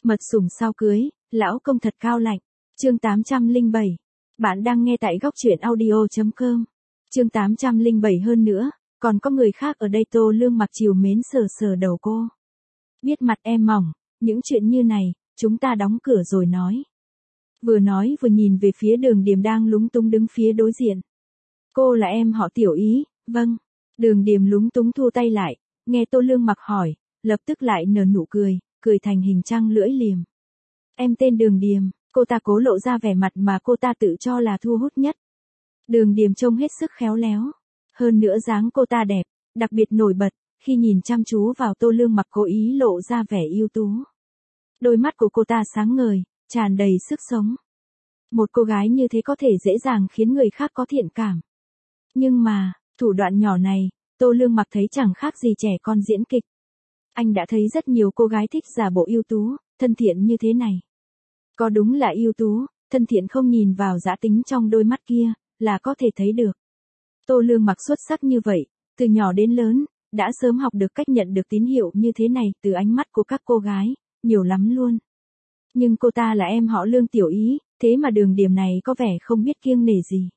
Mật sủng sau cưới, lão công thật cao lạnh. Chương 807. Bạn đang nghe tại góc truyện audio.com. Chương 807 hơn nữa, còn có người khác ở đây. Tô Lương Mặc chiều mến sờ sờ đầu cô. Biết mặt em mỏng, những chuyện như này, chúng ta đóng cửa rồi nói. Vừa nói vừa nhìn về phía Đường Điềm đang lúng túng đứng phía đối diện. Cô là em họ Tiểu Ý, vâng. Đường Điềm lúng túng thu tay lại, nghe Tô Lương Mặc hỏi, lập tức lại nở nụ cười, cười thành hình trăng lưỡi liềm. Em tên Đường Điềm, cô ta cố lộ ra vẻ mặt mà cô ta tự cho là thu hút nhất. Đường Điềm trông hết sức khéo léo. Hơn nữa dáng cô ta đẹp, đặc biệt nổi bật, khi nhìn chăm chú vào Tô Lương Mặc cố ý lộ ra vẻ ưu tú. Đôi mắt của cô ta sáng ngời, tràn đầy sức sống. Một cô gái như thế có thể dễ dàng khiến người khác có thiện cảm. Nhưng mà, thủ đoạn nhỏ này, Tô Lương Mặc thấy chẳng khác gì trẻ con diễn kịch. Anh đã thấy rất nhiều cô gái thích giả bộ ưu tú, thân thiện như thế này. Có đúng là ưu tú, thân thiện không nhìn vào dã tính trong đôi mắt kia, là có thể thấy được. Tô Lương Mặc xuất sắc như vậy, từ nhỏ đến lớn, đã sớm học được cách nhận được tín hiệu như thế này từ ánh mắt của các cô gái, nhiều lắm luôn. Nhưng cô ta là em họ Lương Tiểu Ý, thế mà Đường Điềm này có vẻ không biết kiêng nể gì.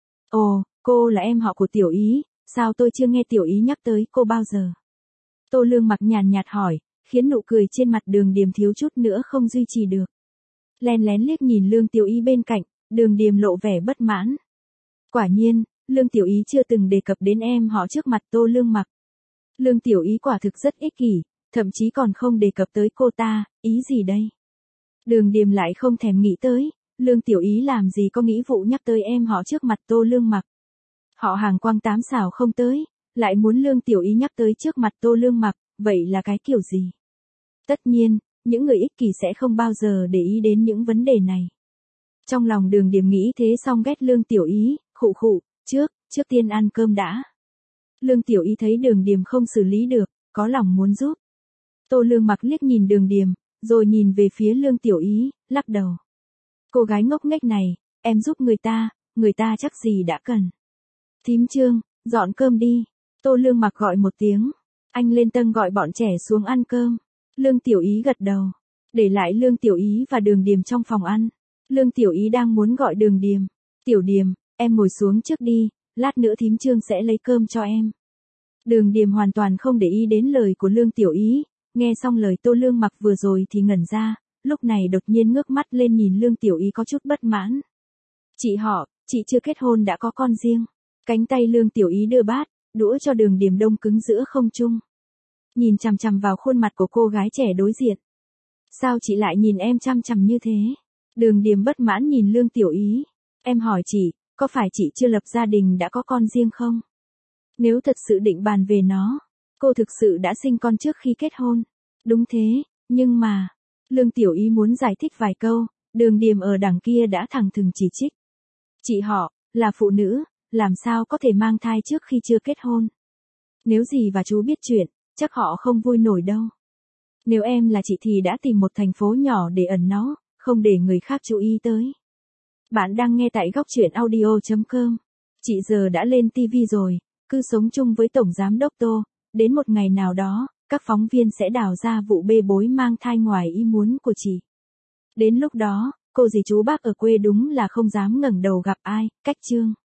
Ồ, cô là em họ của Tiểu Ý, sao tôi chưa nghe Tiểu Ý nhắc tới cô bao giờ? Tô Lương Mặc nhàn nhạt hỏi, khiến nụ cười trên mặt Đường Điềm thiếu chút nữa không duy trì được. Lén lén liếc nhìn Lương Tiểu Ý bên cạnh, Đường Điềm lộ vẻ bất mãn. Quả nhiên, Lương Tiểu Ý chưa từng đề cập đến em họ trước mặt Tô Lương Mặc. Lương Tiểu Ý quả thực rất ích kỷ, thậm chí còn không đề cập tới cô ta, ý gì đây? Đường Điềm lại không thèm nghĩ tới, Lương Tiểu Ý làm gì có nghĩa vụ nhắc tới em họ trước mặt Tô Lương Mặc. Họ Hàng Quang tám xảo không tới, lại muốn Lương Tiểu Ý nhắc tới trước mặt Tô Lương Mặc, vậy là cái kiểu gì? Tất nhiên, những người ích kỷ sẽ không bao giờ để ý đến những vấn đề này. Trong lòng Đường Điềm nghĩ thế xong ghét Lương Tiểu Ý, khụ khụ, trước tiên ăn cơm đã. Lương Tiểu Ý thấy Đường Điềm không xử lý được, có lòng muốn giúp. Tô Lương Mặc liếc nhìn Đường Điềm, rồi nhìn về phía Lương Tiểu Ý, lắc đầu. Cô gái ngốc nghếch này, em giúp người ta chắc gì đã cần. Thím Trương, dọn cơm đi. Tô Lương Mặc gọi một tiếng. Anh lên tầng gọi bọn trẻ xuống ăn cơm. Lương Tiểu Ý gật đầu. Để lại Lương Tiểu Ý và Đường Điềm trong phòng ăn. Lương Tiểu Ý đang muốn gọi Đường Điềm. Tiểu Điềm, em ngồi xuống trước đi, lát nữa thím Trương sẽ lấy cơm cho em. Đường Điềm hoàn toàn không để ý đến lời của Lương Tiểu Ý. Nghe xong lời Tô Lương Mặc vừa rồi thì ngẩn ra, lúc này đột nhiên ngước mắt lên nhìn Lương Tiểu Ý có chút bất mãn. Chị chưa kết hôn đã có con riêng. Cánh tay Lương Tiểu Ý đưa bát, đũa cho Đường Điềm đông cứng giữa không trung. Nhìn chằm chằm vào khuôn mặt của cô gái trẻ đối diện. Sao chị lại nhìn em chằm chằm như thế? Đường Điềm bất mãn nhìn Lương Tiểu Ý. Em hỏi chị, có phải chị chưa lập gia đình đã có con riêng không? Nếu thật sự định bàn về nó, cô thực sự đã sinh con trước khi kết hôn. Đúng thế, nhưng mà... Lương Tiểu Ý muốn giải thích vài câu, Đường Điềm ở đằng kia đã thẳng thừng chỉ trích. Chị họ, là phụ nữ, làm sao có thể mang thai trước khi chưa kết hôn? Nếu dì và chú biết chuyện, chắc họ không vui nổi đâu. Nếu em là chị thì đã tìm một thành phố nhỏ để ẩn nó, không để người khác chú ý tới. Bạn đang nghe tại góc truyện audio.com. Chị giờ đã lên TV rồi, cứ sống chung với Tổng Giám Đốc Tô. Đến một ngày nào đó, các phóng viên sẽ đào ra vụ bê bối mang thai ngoài ý muốn của chị. Đến lúc đó, cô dì chú bác ở quê đúng là không dám ngẩng đầu gặp ai, cách chương.